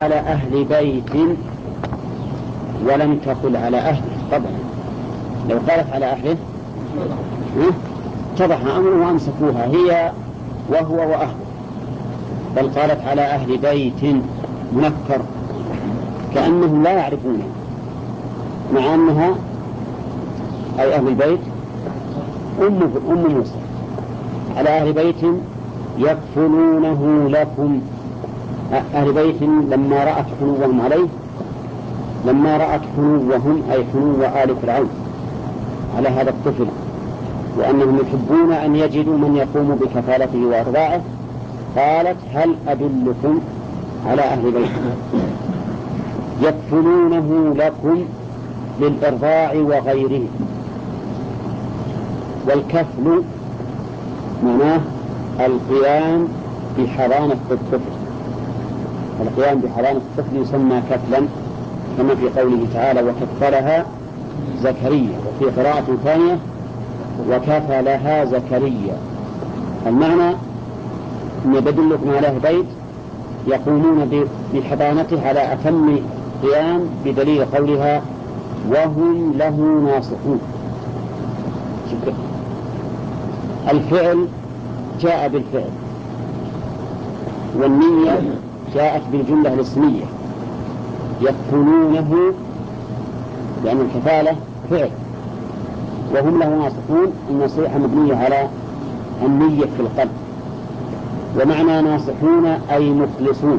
على أهل بيت ولم تقل على أهله. طبعا لو قالت على أهله اتضح أمره وأمسكوها هي وهو وأهله، بل قالت على أهل بيت منكر كأنهم لا يعرفونه، مع أنها أي أهل البيت أم موسى. على أهل بيت يكفلونه لكم. أهل بيت لما رأت حنوهم عليه، لما رأت حنوهم أي حنو آل فرعون على هذا الطفل، وأنهم يحبون أن يجدوا من يقوم بكفالته وإرضاعه، قالت هل أدلكم على أهل بيت يكفلونه لكم للإرضاع وغيره. والكفل معناه القيام بحضانة الطفل، القيام بحضانة الطفل يسمى كفلا، كما في قوله تعالى وكفلها زكريا، وفي قراءة ثانية وكفلها زكريا. المعنى أن يدلكم على أهل بيت يقومون بحضانته على أتم قيام، بدليل قولها وهم له ناصحون. الفعل جاء بالفعل، والنية جاءت بالجملة الاسمية يكفلونه، لأن الكفالة فعل، وهم له ناصحون. النصيحة مبنية على النية في القلب، ومعنى ناصحون أي مخلصون.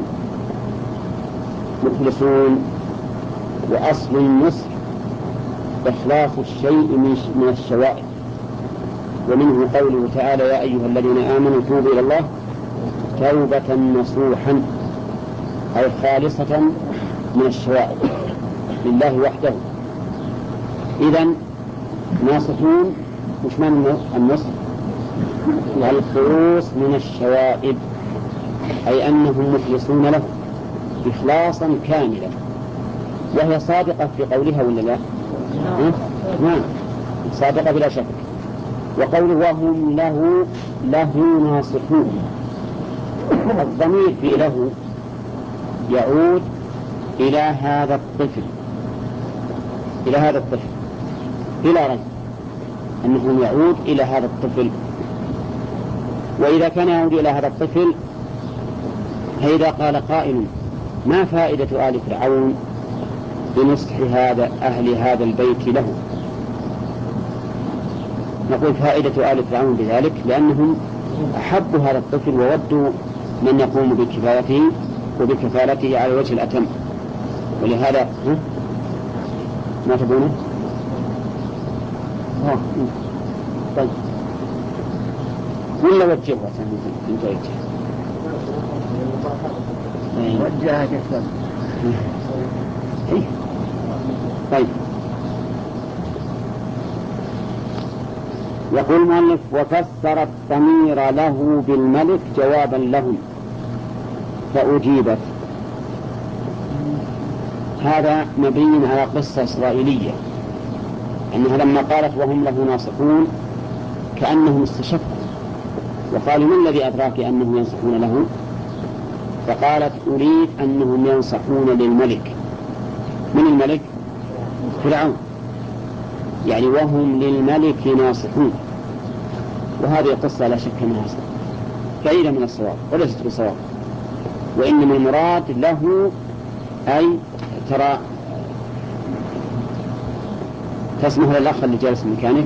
مخلصون، وأصل النصح إخلاص الشيء من الشوائب، ومنه قوله تعالى يا أيها الذين آمنوا توبوا إلى الله توبة نصوحا، أي خالصة من الشوائب لله وحده. إذن ناصحون مش معنى النصح؟ والخلوص من الشوائب، أي أنهم مخلصون له إخلاصا كاملا، وهي صادقة في قولها ولا لا؟ نعم صادقة بلا شك. وقوله وهم له ناصحون، الضمير في له يعود إلى هذا الطفل، إلى هذا الطفل بلا ريب أنه يعود إلى هذا الطفل. وإذا كان يعود إلى هذا الطفل، فإذا قال قائل ما فائدة آل فرعون بنصح أهل هذا البيت له، نقول فائدة آل فرعون بذلك لأنهم أحبوا هذا الطفل وودوا من يقوم بكفايته وبكفالته على وجه الأتم، ولهذا ما تبونه؟ طيب ولا وجهها انت وجهها كثير. طيب يقول المؤلف وفسر الضمير له بالملك جوابا لهم فأجيبت. هذا مبني على قصة إسرائيلية، أنها لما قالت وهم له ناصحون كأنهم استشكوا وقالوا من الذي أدراك أنهم ينصحون له؟ فقالت أريد أنهم ينصحون للملك. من الملك؟ فرعون، يعني وهم للملك ناصحون. وهذه القصة لا شك أنها بعيدة من الصواب وليست بصواب، وإنما المراد له أي ترى تسمح للأخ اللي جالس مكانه،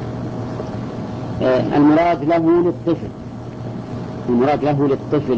المراد له للطفل، المراد له للطفل،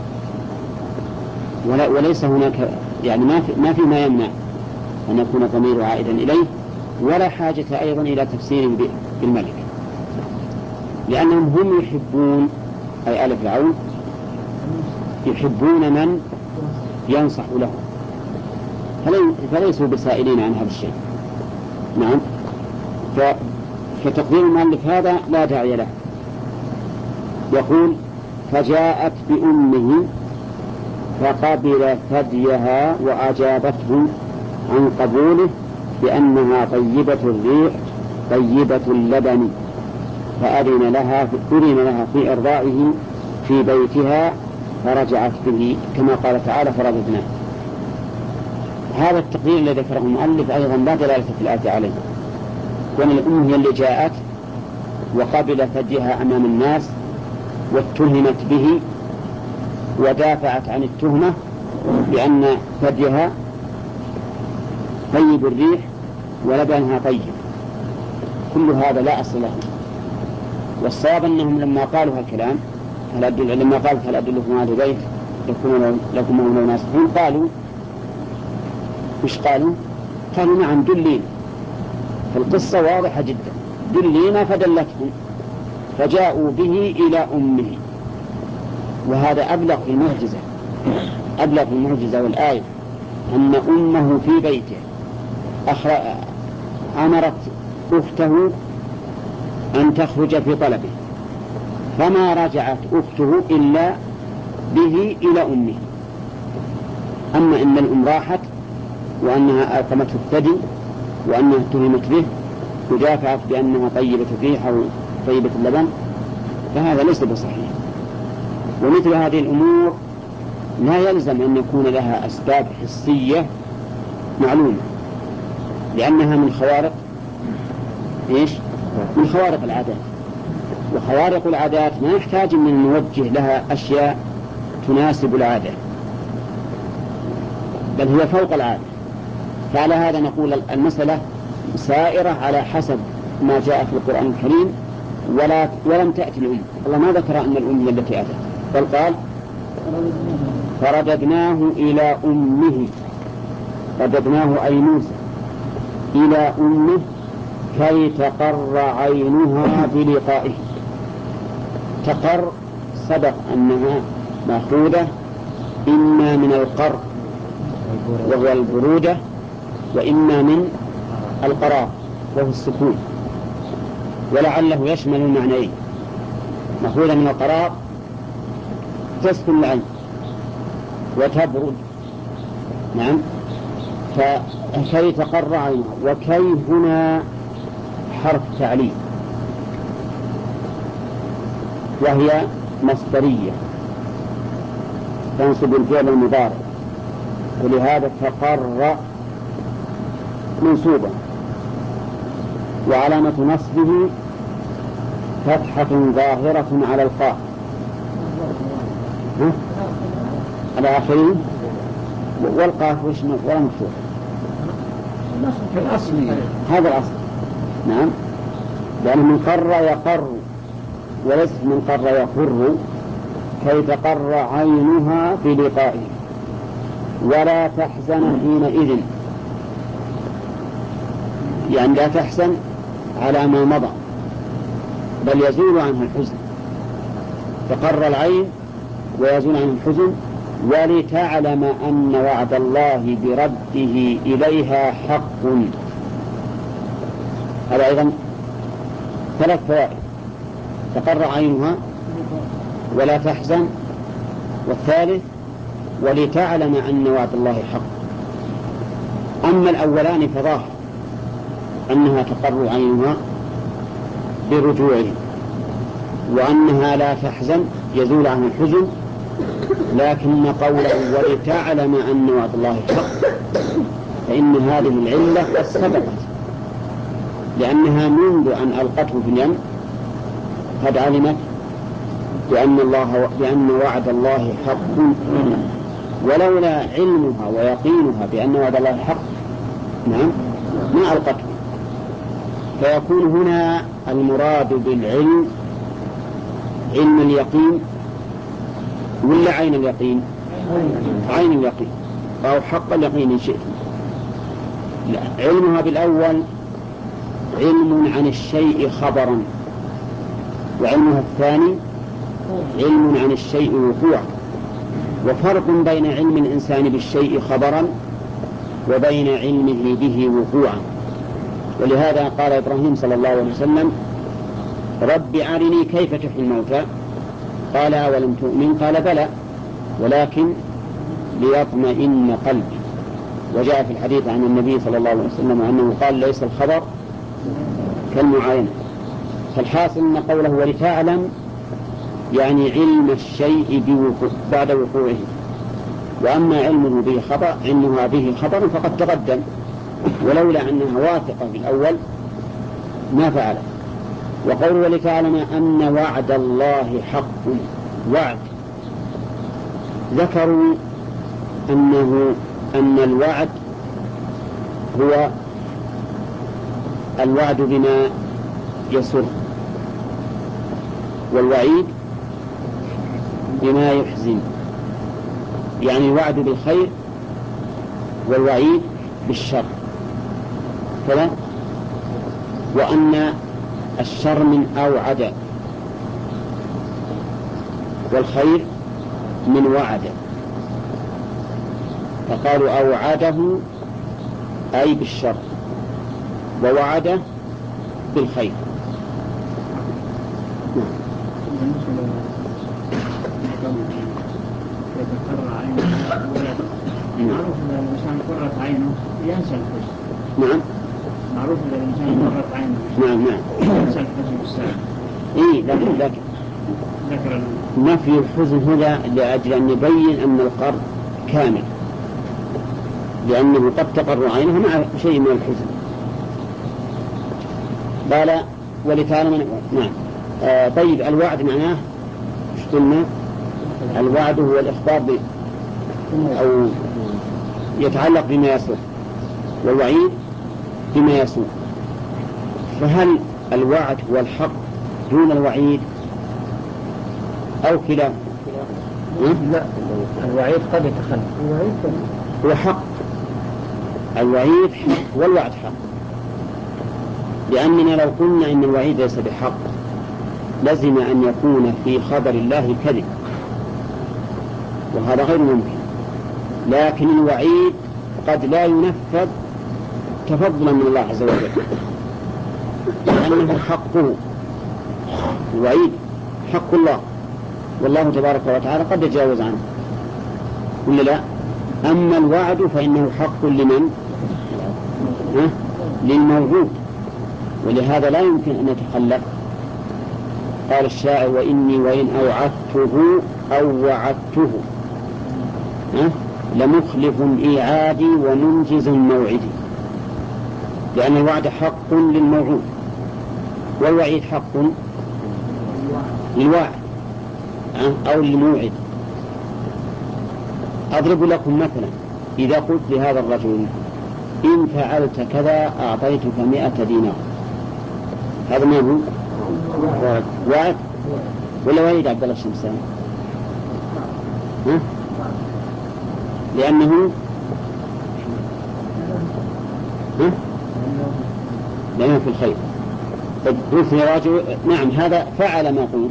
وليس هناك يعني ما في ما يمنع أن يكون الضمير عائدا إليه، ولا حاجة أيضا إلى تفسير بالملك، لأنهم هم يحبون أي آل فرعون يحبون من ينصح له، فليسوا بسائلين عن هذا الشيء. نعم، فتقدير المؤلف هذا لا داعي له. يقول فجاءت بأمه فقبل ثديها وأجابته عن قبوله بأنها طيبة الريح طيبة اللبن، فأذن لها في إرضاعه في بيتها فرجعت به، كما قال تعالى فرددناه. هذا التقدير الذي ذكره المؤلف أيضا لا دلالة في الآية عليه، وأن الأم هي اللي جاءت وقبل فديها أمام الناس واتهمت به ودافعت عن التهمة بأن فديها طيب الريح ولبنها طيب. كل هذا لا أصل له. والصواب أنهم لما قالوا هالكلام لما قالت هل أدلكم على بيت لكم مولى ناصحون قالوا مش قالوا نعم دلين. فالقصة واضحة جدا، دلينا فدلتهم فجاءوا به إلى أمه. وهذا أبلغ في المعجزة والآية أن أمه في بيته أمرت أخته أن تخرج في طلبه، فما رجعت أخته إلا به إلى أمه. أما إن الأم راحت وأنها ألقمته الثدي وأنها اتهمت به ودافعت بأنها طيبة الريح أو طيبة اللبن، فهذا ليس بصحيح. ومثل هذه الأمور لا يلزم أن يكون لها أسباب حسية معلومة، لأنها من خوارق العادات. وخوارق العادات ما يحتاج من نوجه لها أشياء تناسب العادة، بل هي فوق العادة. فعلى هذا نقول المسألة سائرة على حسب ما جاء في القرآن الكريم، ولم تأتي الأم. الله ما ذكر أن الأم هي التي أتت، بل قال فرددناه إلى أمه. رددناه أي موسى إلى أمه كي تقر عينها بلقائه. تقر سبق أنها مأخوذة إما من القر وهو البرودة، وإما من القرار وهو السكون، ولعله يشمل المعنيين. مأخوذة من القرار تسكن العين وتبرد، نعم، فكي تقر عينها. وكي هنا حرف تعليل وهي مصدرية تنصب الفعل المضارع، ولهذا تقر منصوبة، وعلامة نصبه فتحة ظاهرة على القاف على آخره، والقاف ولا مفتوح. هذا الأصل، نعم، لأنه من قر يقر وليس من قر يقر. كي تقر عينها بلقائه ولا تحزن حينئذ، يعني لا تحزن على ما مضى بل يزول عنها الحزن. تقر العين ويزول عنها الحزن. ولتعلم أن وعد الله برده إليها حق. هذا أيضا 3 فوائد: تقر عينها ولا تحزن، والثالث ولتعلم أن وعد الله حق. أما الأولان فظاهر أنها تقر عينها برجوعه، وأنها لا تحزن يزول عنها الحزن، لكن قوله ولتعلم أن وعد الله حق فإن هذه العلة قد سبقت، لأنها منذ أن ألقته في اليم قد علمت بأن وعد الله حق، ولولا علمها ويقينها بأن وعد الله حق نعم ما ألقته. فيكون هنا المراد بالعلم علم اليقين ولا عين اليقين؟ عين اليقين أو حق اليقين إن شئت. لا، علمها بالأول علم عن الشيء خبرا، وعلمها الثاني علم عن الشيء وقوعا. وفرق بين علم الإنسان بالشيء خبرا وبين علمه به وقوعا. ولهذا قال إبراهيم صلى الله عليه وسلم: رب أرني كيف تحيي الموتى، قال أولم تؤمن؟ قال بلى ولكن ليطمئن قلبي. وجاء في الحديث عن النبي صلى الله عليه وسلم أنه قال: ليس الخبر كالمعاينة. فالحاصل أن قوله ولتعلم يعني علم الشيء بعد وقوعه، وأما علمها به خبر فقد تقدم، ولولا أنها واثقة في الأول ما فعلت. وقول ولتعلم أن وعد الله حق، وعد ذكروا أن الوعد هو الوعد بما يسر، والوعيد بما يحزن، يعني الوعد بالخير والوعيد بالشر كذا. وأن الشر من أوعد، والخير من وعد، فقالوا أوعده أي بالشر، ووعده بالخير. معروف إذا الإنسان قرت عينه ينسى الحزن. نعم. معروف إذا الإنسان قرت عينه ينسى الحزن السابق. لكن ذكر نفي الحزن هنا لأجل أن يبين أن القرض كامل، لأنه قد تقر عينه مع شيء من الحزن. قال ولتعلم. نعم. طيب الوعد معناه ايش قلنا؟ الوعد هو الإخبار أو يتعلق بما يسر، والوعيد بما يسوء. فهل الوعد هو الحق دون الوعيد أو كلا؟ لا، الوعيد قد يتخلف. هو حق، الوعيد حق والوعد حق، لأننا لو قلنا إن الوعيد ليس بحق لزم أن يكون في خبر الله كذب، وهذا غير ممكن. لكن الوعيد قد لا ينفذ تفضلا من الله عز وجل، لأنه حقه. الوعيد حق الله، والله تبارك وتعالى قد يتجاوز عنه ولا لا؟ أما الوعد فإنه حق لمن؟ للموعود، ولهذا لا يمكن أن يتخلف. قال الشاعر وإني وإن أوعدته أو وعدته لمخلف إيعادي ومنجز موعدي، لأن الوعد حق للموعود والوعيد حق للواعد أو للموعد. أضرب لكم مثلا، إذا قلت لهذا الرجل إن فعلت كذا أعطيتك 100 دينار، هذا ما هو؟ وعد ولا وعيد عبد الله الشمساني؟ لأنه في الخير. قلت يا رجل نعم هذا فعل ما قلت،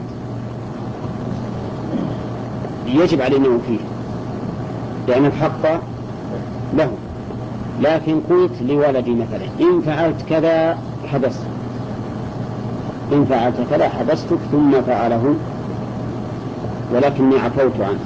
يجب علينا وفيه لأن الحق له. لكن قلت لولدي مثلا إن فعلت كذا حبست، إن فعلت كذا حبستك، ثم فعله ولكني عفوت عنه،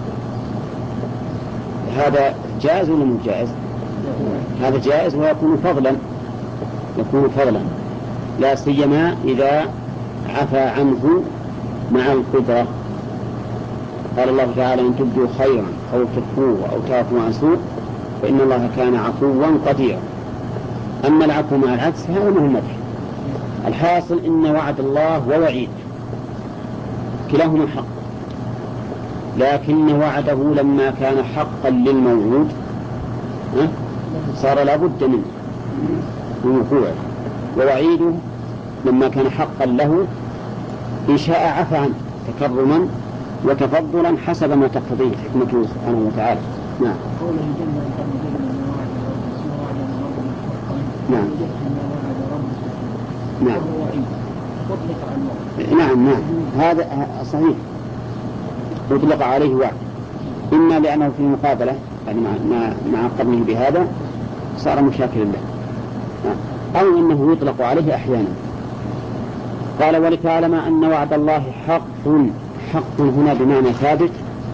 هذا جائز ولا مو جائز؟ هذا جائز ويكون فضلا، لا سيما إذا عفى عنه مع القدرة. قال الله تعالى إن تبدوا خيرا أو تخفوه أو تعفوا عن سوء فإن الله كان عفوا قديرا. أما العفو مع العكس هذا ما هو مدح. الحاصل إن وعد الله ووعيد كلاهما حق، لكن وعده لما كان حقا للموعود صار لا بد منه من وقوعه، ووعيده لما كان حقا له إن شاء عفى عنه تكرما وتفضلا حسب ما تقتضيه حكمته سبحانه وتعالى. نعم. نعم. نعم. هذا صحيح، يطلق عليه وعد، إما لأنه في المقابلة يعني مع قرنه بهذا صار مشاكلا له، أو إنه يطلق عليه أحيانا. قال ولتعلم أن وعد الله حق هنا بمعنى ثابت،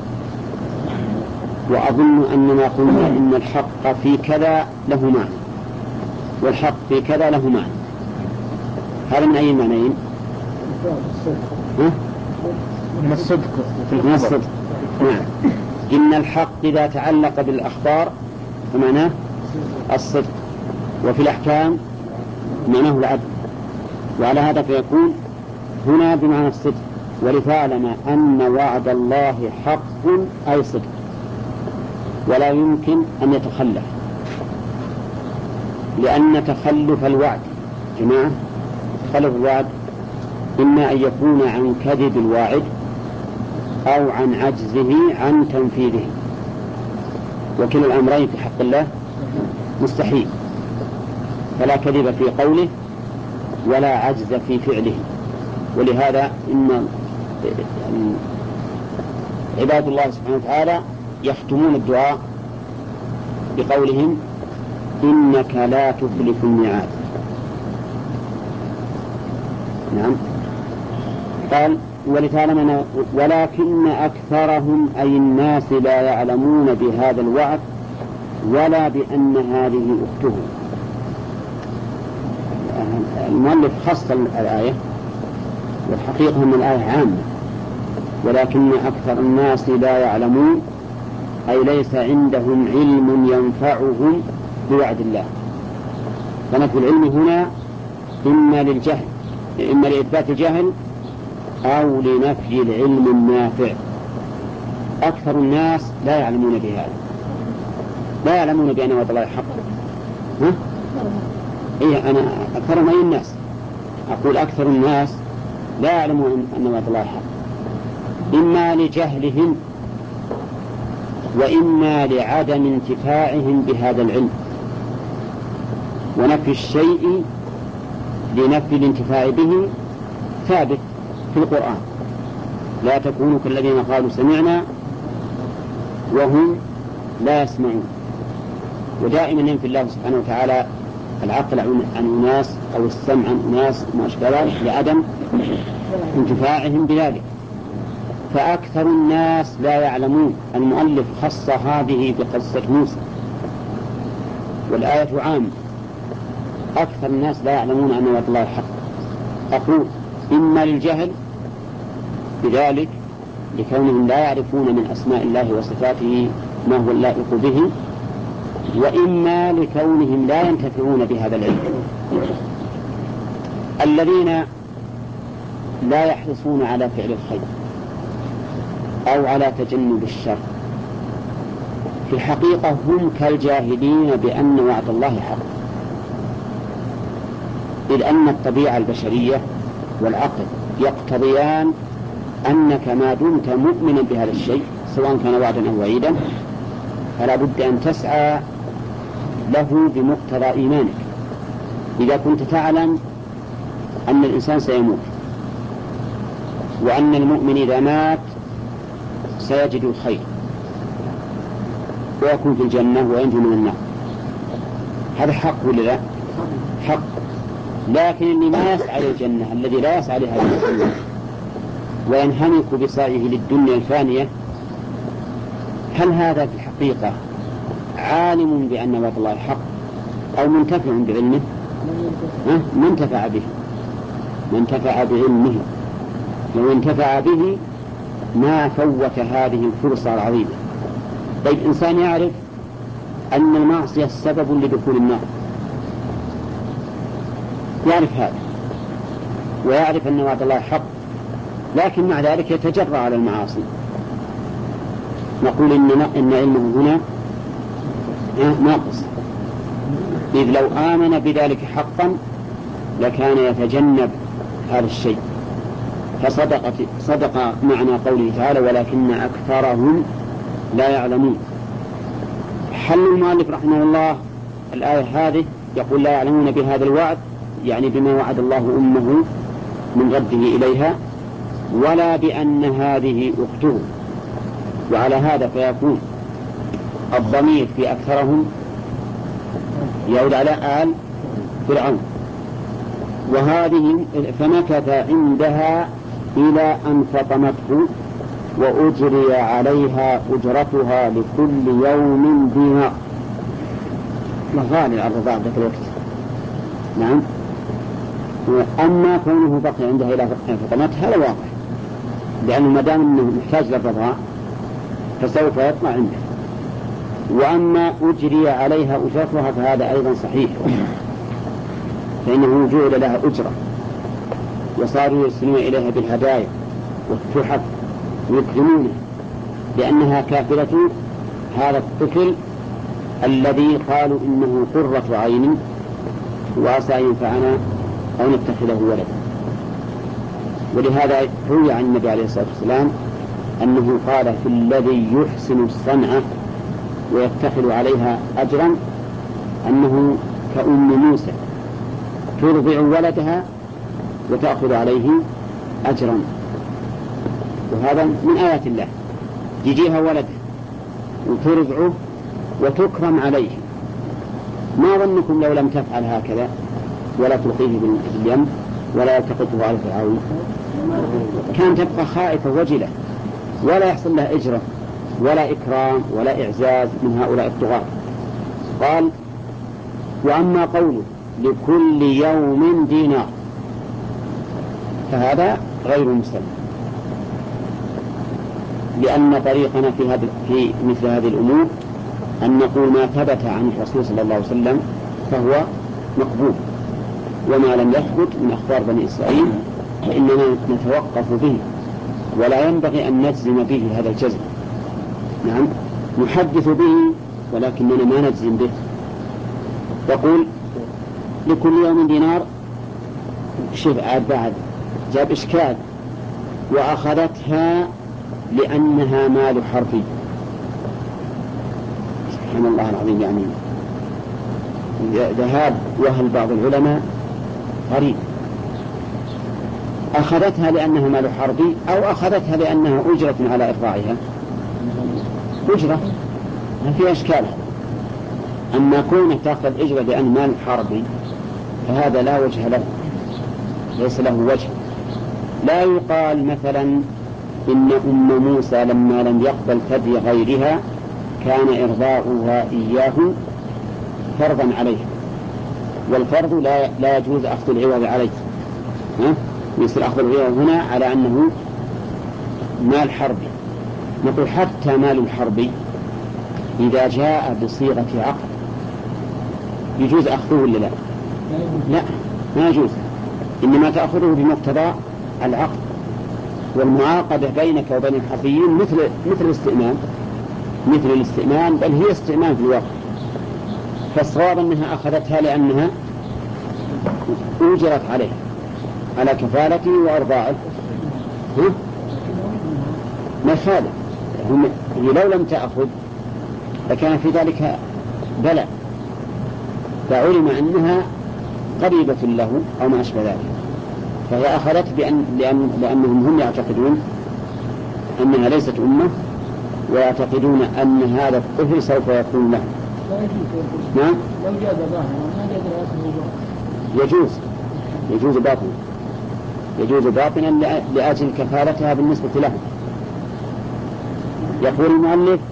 وأظن أننا قلنا إن الحق في كذا له معنى والحق في كذا له معنى. هذا من أي معنيين؟ من الصدق. نعم. إن الحق إذا تعلق بالأخبار فمعناه الصدق، وفي الأحكام معناه العدل، وعلى هذا فيكون هنا بمعنى الصدق، ولتعلم أن وعد الله حق أي صدق ولا يمكن أن يتخلف، لأن تخلف الوعد جماعة تخلف الوعد إما أن يكون عن كذب الواعد أو عن عجزه عن تنفيذه، وكلا الأمرين في حق الله مستحيل، فلا كذب في قوله ولا عجز في فعله. ولهذا إن عباد الله سبحانه وتعالى يختمون الدعاء بقولهم إنك لا تخلف الميعاد. نعم. قال ولتعلمنا ولكن أكثرهم أي الناس لا يعلمون بهذا الوعد ولا بأن هذه أخته. المؤلف خص الآية، والحقيقة أن الآية عامة، ولكن أكثر الناس لا يعلمون أي ليس عندهم علم ينفعهم بوعد الله. فنفي العلم هنا إما للجهل، إما لإثبات الجهل أو لنفي العلم النافع. أكثر الناس لا يعلمون بهذا، لا يعلمون بأن وعد الله حق. إيه أنا أكثرهم أي الناس، أقول أكثر الناس لا يعلمون أن وعد الله حق، إما لجهلهم وإما لعدم انتفاعهم بهذا العلم. ونفي الشيء لنفي الانتفاع به ثابت في القرآن، لا تكونوا كالذين قالوا سمعنا وهم لا يسمعون. ودائما ينفي الله سبحانه وتعالى العقل عن أناس أو السمع عن أناس وما أشبه ذلك لعدم انتفاعهم بذلك. فأكثر الناس لا يعلمون. المؤلف خص هذه بقصة موسى، والآية عامة. أكثر الناس لا يعلمون أن وعد الله حق. أقول إما للجهل بذلك لكونهم لا يعرفون من أسماء الله وصفاته ما هو اللائق به، وإما لكونهم لا ينتفعون بهذا العلم. الذين لا يحرصون على فعل الخير أو على تجنب الشر في الحقيقة هم كالجاهلين بأن وعد الله حق، إذ أن الطبيعة البشرية والعقل يقتضيان أنك ما دمت مؤمنا بهذا الشيء سواء كان وعدا أو وعيدا فلا بد أن تسعى له بمقتضى إيمانك. إذا كنت تعلم أن الإنسان سيموت وأن المؤمن إذا مات سيجد الخير ويكون في الجنة وينجو من النار، هذا حق ولا لا؟ حق. لكن اللي ما يسعى للجنة، الذي لا يسعى لهذه الجنة وينهمك بسعيه للدنيا الفانية، هل هذا في الحقيقة عالم بأن وعد الله حق أو منتفع بعلمه؟ ما انتفع به، ما انتفع بعلمه. لو انتفع به ما فوت هذه الفرصة العظيمة. طيب إنسان يعرف أن المعصية سبب لدخول النار، يعرف هذا ويعرف أن وعد الله حق، لكن مع ذلك يتجرأ على المعاصي. نقول إن علمه هنا ناقص، إذ لو آمن بذلك حقا لكان يتجنب هذا الشيء. فصدق معنى قوله تعالى ولكن أكثرهم لا يعلمون. حل المؤلف رحمه الله الآية هذه يقول لا يعلمون بهذا الوعد، يعني بما وعد الله أمه من رده إليها، ولا بأن هذه أخته. وعلى هذا فيكون الضمير في أكثرهم يعود على آل فرعون، وهذه فمكث عندها إلى أن فطمته وأجري عليها أجرتها لكل يوم دينار. غالي على الرضاع ذاك الوقت. نعم. أما كونه بقي عندها إلى فطمته هذا واضح، لأنه ما دام أنه محتاج للرضاع فسوف يطمع عنده. وأما أجري عليها أجرتها فهذا أيضا صحيح، فإنه جعل لها أجرة وصاروا يرسلون إليها بالهدايا والتحف ويكرمونها لأنها كافلة هذا الطفل الذي قالوا إنه قرة عين وعسى ينفعنا أو نتخذه ولدا. ولهذا روي عن النبي عليه الصلاة والسلام أنه قال في الذي يحسن الصنعة ويتخذ عليها أجرا أنه كأم موسى ترضع ولدها وتأخذ عليه أجرا. وهذا من آيات الله، يجيها ولدها وترضعه وتكرم عليه. ما ظنكم لو لم تفعل هكذا ولا تلقيه باليم ولا يلتقطه على فرعون؟ كان تبقى خائفة وجلة ولا يحصل لها إجرة ولا إكرام ولا إعزاز من هؤلاء الطغاة. قال: وأما قوله لكل يوم دينار فهذا غير مسلم، لأن طريقنا في مثل هذه الأمور أن نقول ما ثبت عن الرسول صلى الله عليه وسلم فهو مقبول، وما لم يثبت من أخبار بني إسرائيل فإننا نتوقف به، ولا ينبغي أن نجزم به هذا الجزم. نعم نحدث به ولكننا ما نجزم به. يقول لكل يوم دينار، شوف بعد جاب إشكال: وأخذتها لأنها مال حرفي. سبحان الله العظيم، يعني ذهاب وهل بعض العلماء قريب. أخذتها لأنها مال حرفي أو أخذتها لأنها أجرة على إرضاعها؟ أجرة، ما في أشكال. أما كونه تأخذ أجرة لأن مال حرفي فهذا لا وجه له، ليس له وجه. لا يقال مثلا إن أم موسى لما لم يقبل ثدي غيرها كان إرضاؤها إياه فرضا عليه، والفرض لا يجوز أخذ العوض عليه. يصير أخذ العوض هنا على أنه مال حربي. نقول حتى مال الحربي إذا جاء بصيغة عقد يجوز أخذه ولا لا؟ لا، ما يجوز، إنما تأخذه بمقتضى العقد. والمعاقدة بينك وبين الحربيين مثل الاستئمان، بل هي استئمان في الواقع. فالصواب أنها أخذتها لأنها أجرت عليه على كفالته وأرضاعه. ما خالف، هي لو لم تأخذ لكان في ذلك بلاء، فعلم أنها قريبة له أو ما أشبه ذلك، فهي أخذت لأنهم هم يعتقدون أنها ليست أمة، ويعتقدون أن هذا الطفل سوف يكون له. نعم يجوز باطنا لأجل كفالتها بالنسبة له. يقول المؤلف: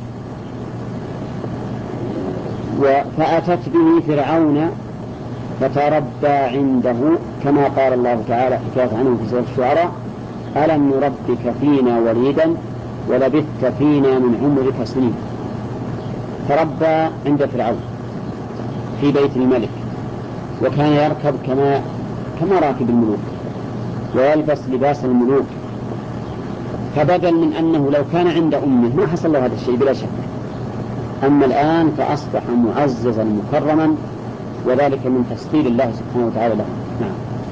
فأتت به فرعون فتربى عنده، كما قال الله تعالى حكاية عنه في سورة الشعراء: ألم نربك فينا وليدا ولبثت فينا من عمرك سنين. تربى عند فرعون في بيت الملك، وكان يركب كما راكب الملوك ويلبس لباس الملوك، فبدل من أنه لو كان عند أمه ما حصل له هذا الشيء بلا شك. أما الآن فأصبح معززا مكرما، وذلك من تسخير الله سبحانه وتعالى له. نعم.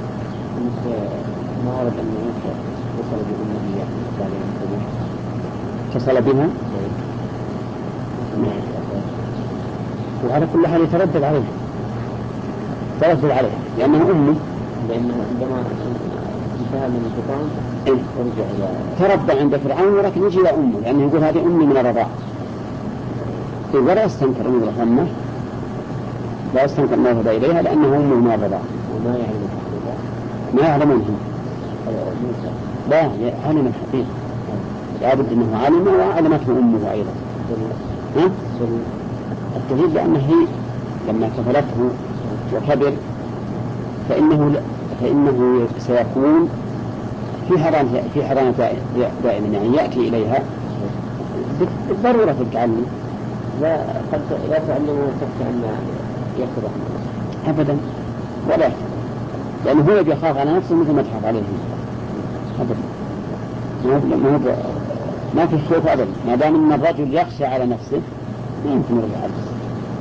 ما ورد أن وصل بأمه اتصل بها، وعلى كل حال يتردد عليها لأنها أمه، لأنه عندما انتهى من الفطام ورجع تربى عند فرعون، ولكن يجي إلى أمه لأنه يقول هذه أمي من الرضاع، ولا يستنكر أمه رحمه، لا يستنكر ما يهدى إليها لأنه أمه من الرضاع. وما ما يعلمون لا علم الحقيقة، لابد أنه علم وعلمته أمه أيضا. الدليل لأنه هي لما كفلته وكبر فإنه سيكون في حضانة دائما، يعني يأتي إليها بالضرورة في التعلم. لا قد لا تعلمه تخشى أن يخرج أبدا ولا يحتاج، لأنه هو بيخاف على نفسه مثل ما تخاف عليه أبدا. ما في خوف أبدا، ما دام أن الرجل يخشى على نفسه ما يمكن يرجع على نفسه.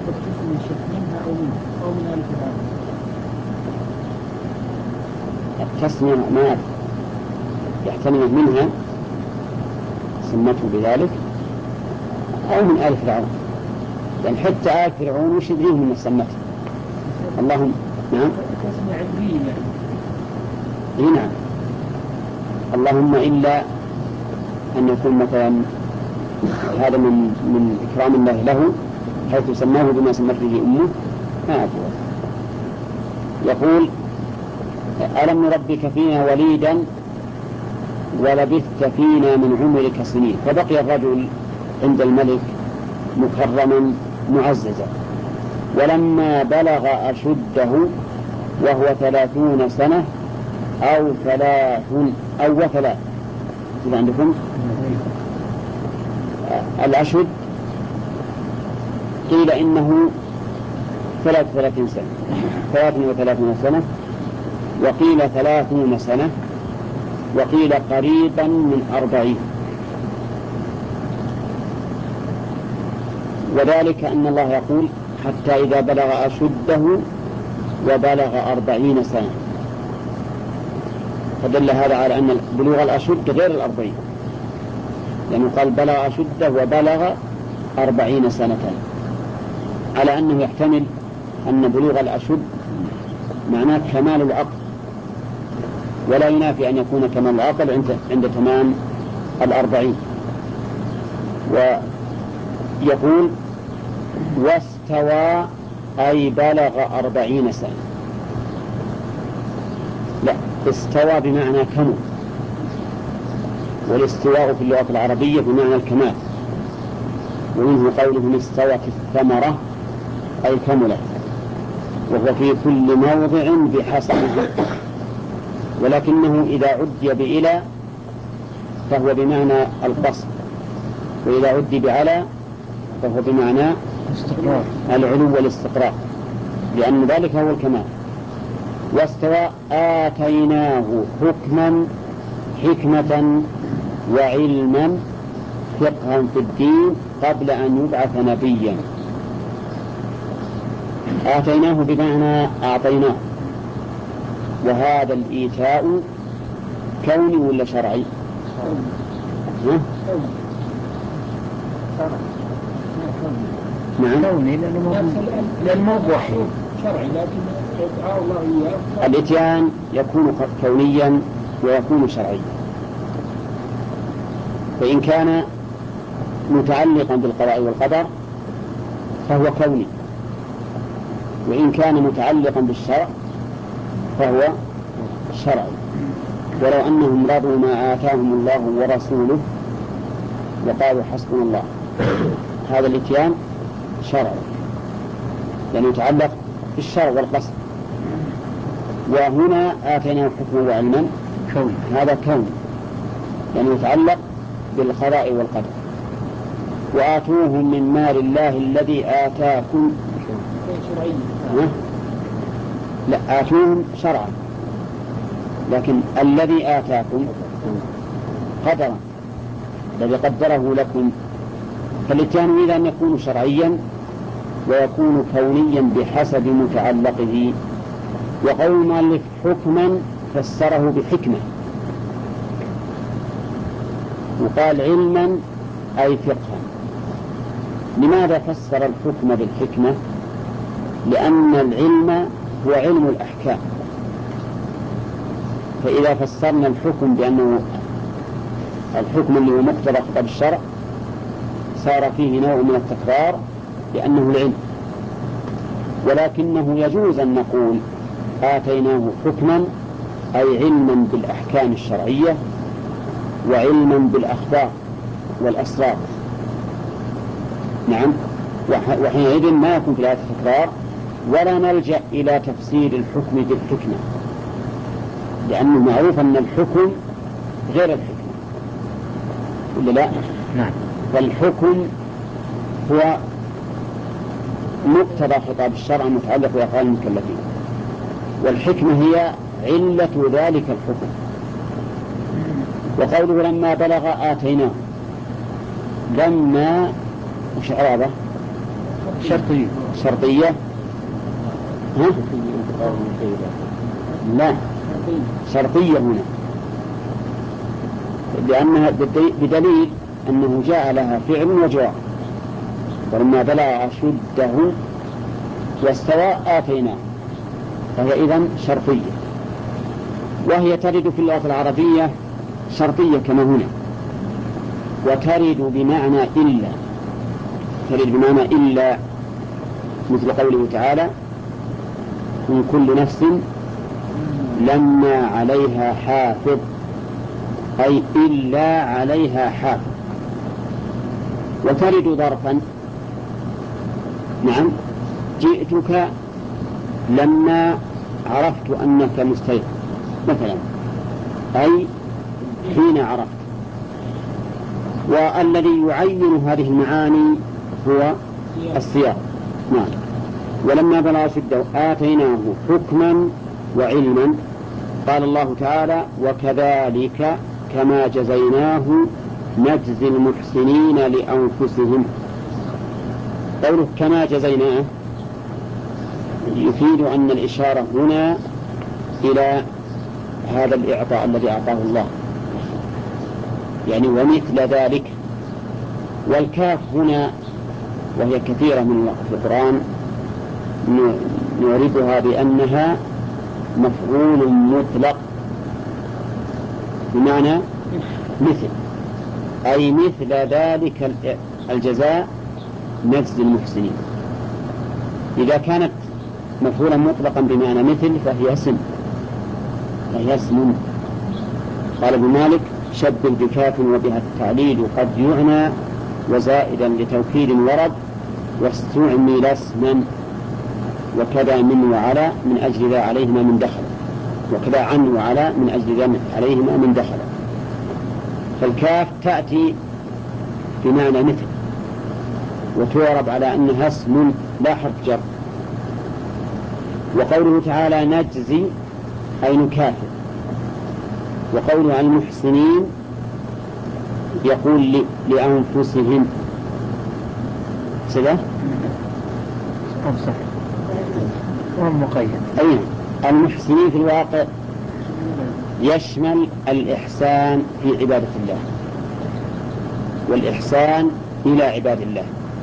التسمية ما يحتمل منها سمته بذلك أو من آل فرعون، لأن حتى آل فرعون وش يدريهم من سمته. اللهم نعم تسمية علمية. نعم. اللهم إلا أن يكون مثلا هذا من إكرام الله له حيث سماه بما سمت به أمه ما أفضل. يقول ألم نربك فينا وليدا ولبثت فينا من عمرك سنين. فبقي الرجل عند الملك مكرما معززا، ولما بلغ أشده وهو 30 سنة أو 3 أو 3 إذا عندكم الأشد قيل إنه 33 سنة 33 سنة، وقيل 30 سنة، وقيل قريبا من 40. وذلك أن الله يقول حتى إذا بلغ أشده وبلغ 40 سنة، فدل هذا على أن بلوغ الأشد غير 40، لأنه قال بلغ أشده وبلغ 40 سنة، على أنه يحتمل أن بلوغ الأشد معناه كمال العقل، ولا ينافي أن يكون كمال العقل عند تمام 40. ويقول واستوى أي بلغ 40 سنة. لا، استوى بمعنى كمل، والاستواء في اللغة العربية بمعنى الكمال، ومنه قوله استوت الثمرة أي كملت، وهو في كل موضع بحسبه. ولكنه إذا عدي بإلى فهو بمعنى القصد، وإذا عدي بعلى فهو بمعنى العلو والاستقرار، لأن ذلك هو الكمال. واستوى آتيناه حكما حكمة وعلما فقها في الدين قبل أن يبعث نبيا. آتيناه بمعنى أعطيناه، وهذا الإيتاء كوني ولا شرعي؟ نعم كوني لأنه وحي شرعي، لكن إعطاء الله إياه الإتيان يكون كونيا ويكون شرعيا. فإن كان متعلقا بالقضاء والقدر فهو كوني، وإن كان متعلقا بالشرع فهو شرعي. ولو أنهم رضوا ما آتاهم الله ورسوله وقالوا حسبنا الله، هذا الإتيان شرعي لأنه يتعلق بالشرع والقصد. وهنا آتيناه حكما وعلما كوني، هذا كوني لأنه يتعلق بالقضاء والقدر. وآتوهم من مال الله الذي آتاكم لا، آتوهم شرعا، لكن الذي آتاكم قدرا، الذي قدره لكم. فالاتيان إذا أن يكون شرعيا ويكون كونيا بحسب متعلقه. وقول المؤلف حكما فسره بحكمة، وقال علما أي فقها. لماذا فسر الحكم بالحكمة؟ لأن العلم هو علم الأحكام، فإذا فسرنا الحكم بأنه الحكم اللي هو مقتضى خطاب الشرع صار فيه نوع من التكرار لأنه العلم. ولكنه يجوز أن نقول آتيناه حكما أي علما بالأحكام الشرعية وعلما بالأخبار والأسرار. نعم، وحينئذ ما يكون في الآية تكرار، ولا نلجأ إلى تفسير الحكم بالحكمة، لأنه معروف أن الحكم غير الحكمة، ولا لا؟ نعم. فالحكم هو مقتضى خطاب الشرع متعلق بأفعال المكلفين، والحكمة هي علة ذلك الحكم. وقوله لما بلغ آتيناه، لما وش إعرابه؟ شرطية ها؟ لا شرطية هنا، لأنها بدليل أنه جاء لها فعل وجواب. ولما بلغ أشده واستوى آتيناه، فهي إذن شرطية، وهي ترد في اللغة العربية شرطية كما هنا، وترد بمعنى إلا، ترد بمعنى إلا، مثل قوله تعالى من كل نفس لما عليها حافظ، أي إلا عليها حافظ. وترد ظرفا، نعم جئتك لما عرفت أنك مستيقظ مثلا، أي حين عرفت. والذي يعين هذه المعاني هو السياق. نعم. ولما بلغ أشده آتيناه حكما وعلما. قال الله تعالى وكذلك كما جزيناه نجزي المحسنين لأنفسهم. قوله كما جزيناه يفيد أن الإشارة هنا إلى هذا الإعطاء الذي أعطاه الله، يعني ومثل ذلك. والكاف هنا وهي كثيرة من في القرآن نعرفها بأنها مفعول مطلق بمعنى مثل، أي مثل ذلك الجزاء نجزي المحسنين. إذا كانت مفعولا مطلقا بمعنى مثل فهي اسم، قال ابن مالك شبه بكاف وبها التعليل قد يعنى وزائدا لتوكيد ورد واستعمل اسما، وكذا من وعلى من أجل ذا عليهما من دخل، وكذا عن وعلى من أجل ذا عليهما من دخل. فالكاف تأتي بمعنى مثل وتعرب على أنها اسم لا حرف جر. وقوله تعالى نجزي أي نكافئ. وقوله عن المحسنين يقول لأنفسهم سده صح ومقيد. أي المحسنين في الواقع يشمل الإحسان في عبادة الله والإحسان إلى عباد الله.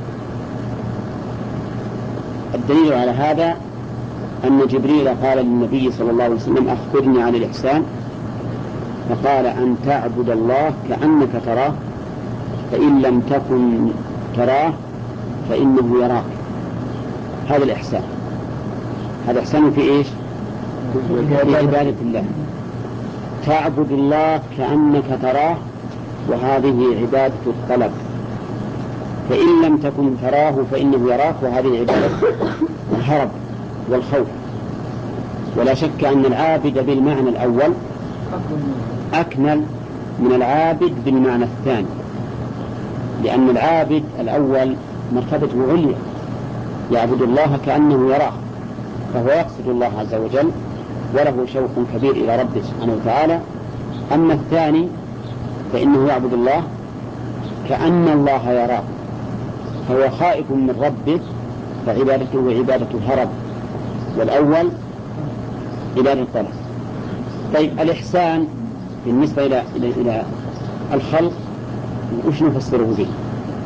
الدليل على هذا أن جبريل قال للنبي صلى الله عليه وسلم أخبرني عن الإحسان، فقال أن تعبد الله كأنك تراه فإن لم تكن تراه فإنه يراك. هذا الإحسان، هذا إحسان في إيش؟ في عبادة الله. تعبد الله كأنك تراه، وهذه عبادة الطلب. فإن لم تكن تراه فإنه يراك، وهذه عبادة الهرب والخوف. ولا شك أن العابد بالمعنى الأول أكمل من العابد بالمعنى الثاني، لأن العابد الأول مرتبته عليا يعبد الله كأنه يراه، فهو يقصد الله عز وجل وله شوق كبير إلى ربه سبحانه وتعالى. أما الثاني فإنه يعبد الله كأن الله يراه، فهو خائف من ربه فعبادته عبادة الهرب، والأول عبادة الطلب. طيب الإحسان بالنسبة إلى الخلق وش نفسره به؟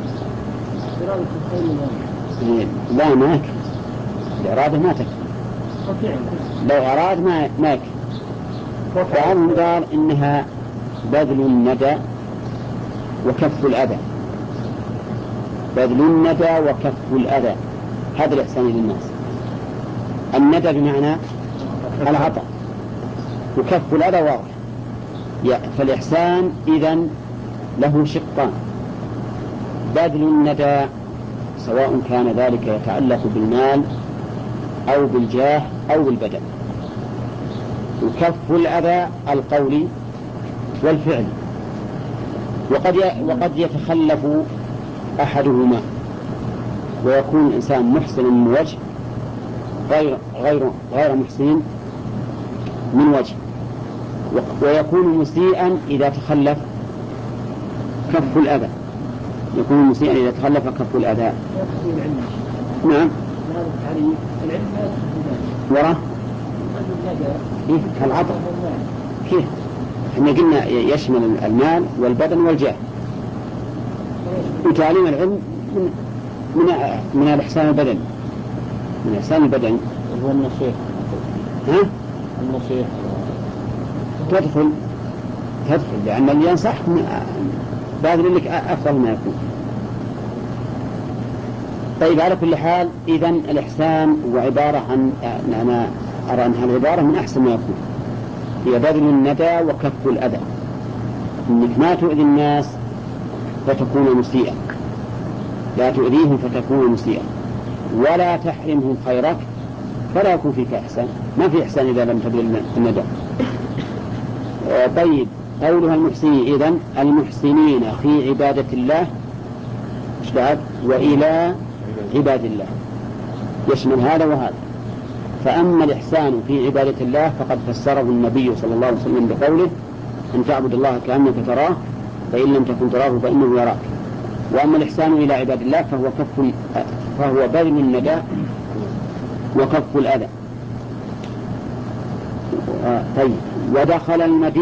لا ما يكفي، الإرادة ما تكفي، لو أراد ما يكفي. وعنهم قال إنها بذل الندى وكف الأذى، بذل الندى وكف الأذى، هذا الإحسان للناس. الندى بمعنى العطاء، وكف الأذى واضح. فالإحسان إذن له شقان: بذل الندى سواء كان ذلك يتعلق بالمال أو بالجاه أو بالبدن، وكف الأذى القولي والفعل. وقد يتخلف أحدهما، ويكون الإنسان محسن من وجه غير محسن من وجه، ويكون مسيئا إذا تخلف كف الأذى، يكون مسيئا إذا تخلف كف الأذى. نعم. وراه العطاء كيف؟ احنا قلنا يشمل المال والبدن والجاه، وتعليم العلم من الإحسان البدني، من إحسان البدني. هو النصيحة. ها؟ النصيحة تدخل لأن اللي ينصح باذل لك أفضل ما يكون. طيب على كل حال إذن الإحسان هو عبارة عن، أنا أرى أنها العبارة من أحسن ما يكون، هي بذل الندى وكف الأذى، إنك ما تؤذي الناس فتكون مسيئا، لا تؤذيهم فتكون مسيئا، ولا تحرمهم خيرك فلا يكون فيك إحسان، ما في إحسان إذا لم تبذل الندى. طيب قولها المحسنين، إذن المحسنين في عبادة الله وإلى عباد الله، يشمل هذا وهذا. فأما الإحسان في عبادة الله فقد فسره النبي صلى الله عليه وسلم بقوله أن تعبد الله كأنك تراه فإن لم تكن تراه فإنه يراك. وأما الإحسان إلى عباد الله فهو بذل الندى وكف الأذى. طيب ودخل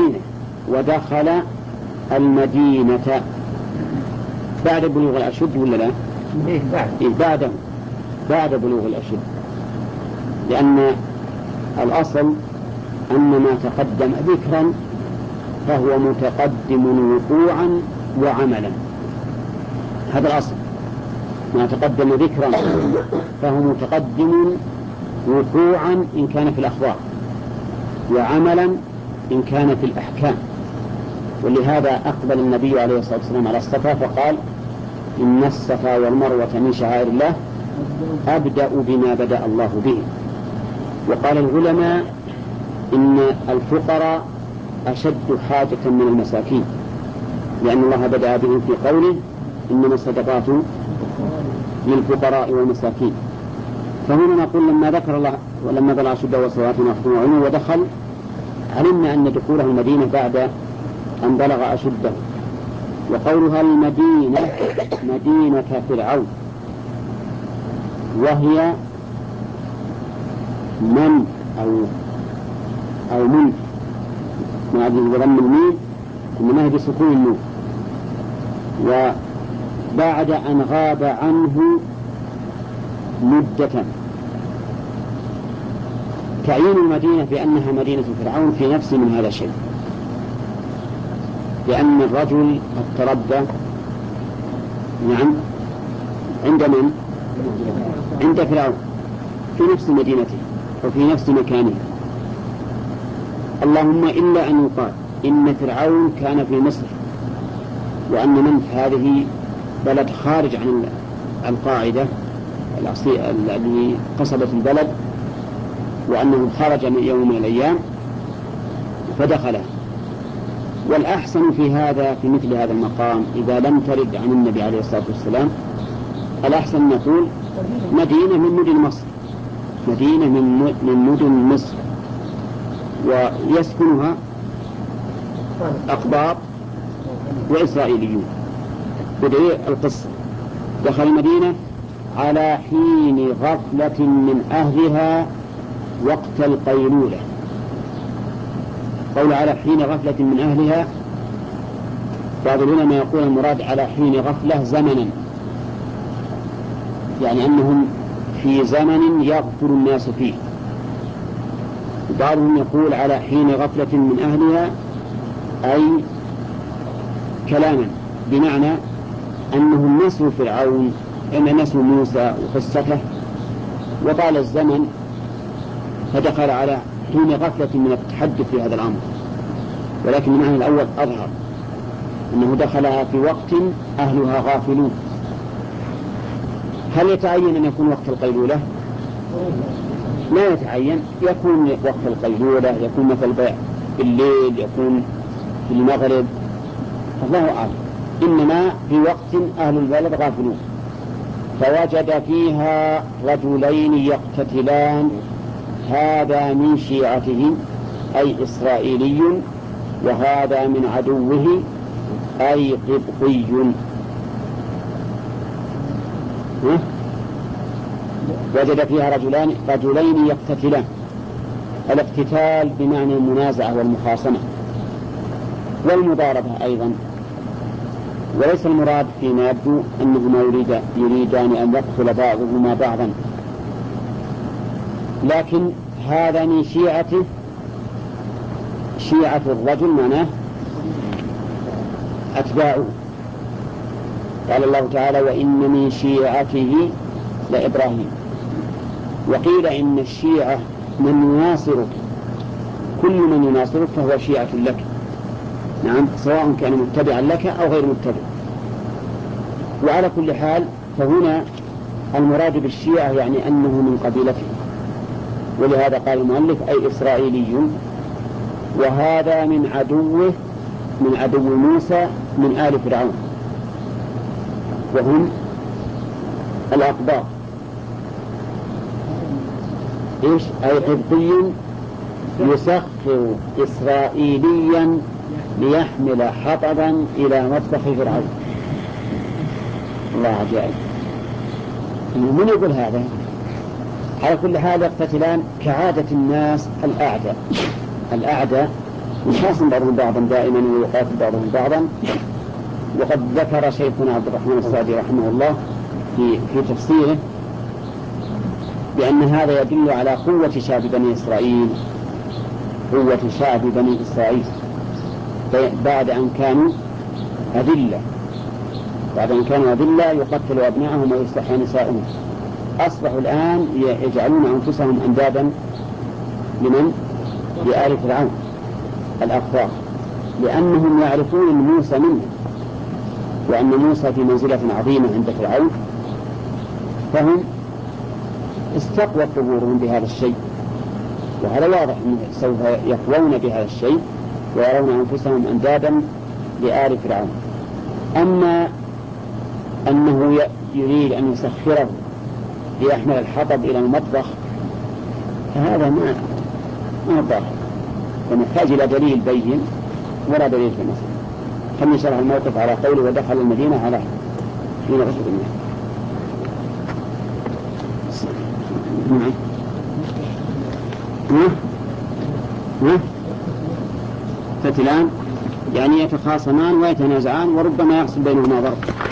المدينة بعد بلوغ الأشد ولا لا؟ بعد بلوغ الأشد، لأن الأصل أن ما تقدم ذكرا فهو متقدم وقوعا وعملا، هذا الأصل، ما تقدم ذكرا فهو متقدم وقوعا إن كان في الأخبار وعملا إن كان في الأحكام. ولهذا أقبل النبي عليه الصلاة والسلام على الصفا فقال إن الصفا والمروة من شعائر الله أبدأ بما بدأ الله به. وقال العلماء إن الفقراء أشد حاجة من المساكين، لأن الله بدأ بهم في قوله إنما الصدقات للفقراء والمساكين. فهنا نقول لما ذكر الله ولما بلغ أشده وصلاته وعلمه ودخل، علمنا أن دخوله المدينة بعد أن بلغ أشده. وقولها المدينة مدينة فرعون، وهي من أو من ما أدري بضم الميم إنما هي بسكون النون. وبعد أن غاب عنه مدة، تعيين المدينة بأنها مدينة فرعون في نفس من هذا الشيء، لأن الرجل قد تربى نعم عند من؟ عند فرعون في نفس مدينته وفي نفس مكانه، اللهم إلا أن يقال إن فرعون كان في مصر، وأن منف هذه بلد خارج عن القاعدة التي قصبت البلد، وأنه خرج من يوم من الأيام فدخله. والأحسن في هذا في مثل هذا المقام إذا لم ترد عن النبي عليه الصلاة والسلام، الأحسن نقول مدينة من مدن مصر، مدينة من مدن مصر، ويسكنها أقباط وإسرائيليون. بدأ القصة دخل المدينة على حين غفلة من أهلها وقت القيلولة. قول على حين غفلة من أهلها، بعض العلماء يقول المراد على حين غفلة زمنا، يعني أنهم في زمن يغفل الناس فيه. بعضهم يقول على حين غفلة من أهلها أي كلاما، بمعنى أنهم نسوا فرعون أن نسوا موسى وقصته وطال الزمن فدخل على حين غفلة من التحدث في هذا الأمر. ولكن المعنى الأول أظهر أنه دخلها في وقت أهلها غافلون. هل يتعين أن يكون وقت القيلولة؟ لا يتعين، يكون وقت القيلولة، يكون مثل بيع بالليل، يكون في المغرب، الله أعلم. إنما في وقت أهل البلد غافلون، فوجد فيها رجلين يقتتلان، هذا من شيعته أي إسرائيلي، وهذا من عدوه أي قبطي. وجد فيها رجلين يقتتلان، الاقتتال بمعنى المنازعة والمخاصمة والمضاربة أيضا، وليس المراد فيما يبدو أنهما يريدان أن يقتل بعضهما بعضا، لكن هذا من شيعته. شيعة الرجل معناه أتباعه. قال الله تعالى وإن من شيعته لإبراهيم. وقيل إن الشيعة من يناصرك، كل من يناصرك فهو شيعة لك، نعم، سواء كان متبعا لك أو غير متبع. وعلى كل حال فهنا المراد بالشيعة يعني أنه من قبيلته، ولهذا قال المؤلف أي إسرائيلي. وهذا من عدوه، من عدو موسى من آل فرعون، وهم الأقباط. إيش؟ أي قبطي يسخر إسرائيليا ليحمل حطبا إلى مطبخ فرعون. الله عجائب، من يقول هذا؟ على كل حال يقتتلان كعادة الناس الأعداء يخاصم بعضهم بعضا دائما ويقاتل بعضهم بعضا. وقد ذكر شيخنا عبد الرحمن السعدي رحمه الله في تفسيره بأن هذا يدل على قوة شعب بني إسرائيل، قوة شعب بني إسرائيل بعد أن كانوا أذلة يقتل أبنائهم ويستحيي نسائهم، أصبحوا الآن يجعلون أنفسهم أندادا لمن؟ لآل فرعون الأخطار، لأنهم يعرفون أن موسى منه، وأن موسى في منزلة عظيمة عند فرعون، فهم استقوت ظهورهم بهذا الشيء، وهذا واضح أنه سوف يقوون بهذا الشيء ويرون أنفسهم أندادا لآل فرعون. أما أنه يريد أن يسخره ليحمل الحطب إلى المطبخ فهذا ما ظاهر، ونحتاج إلى دليل بين ولا دليل في المسألة. خلني نشرح الموقف على قوله ودخل المدينة على حين غسل الماء. قتلان يعني يتخاصمان ويتنازعان وربما يحصل بينهما ضرب.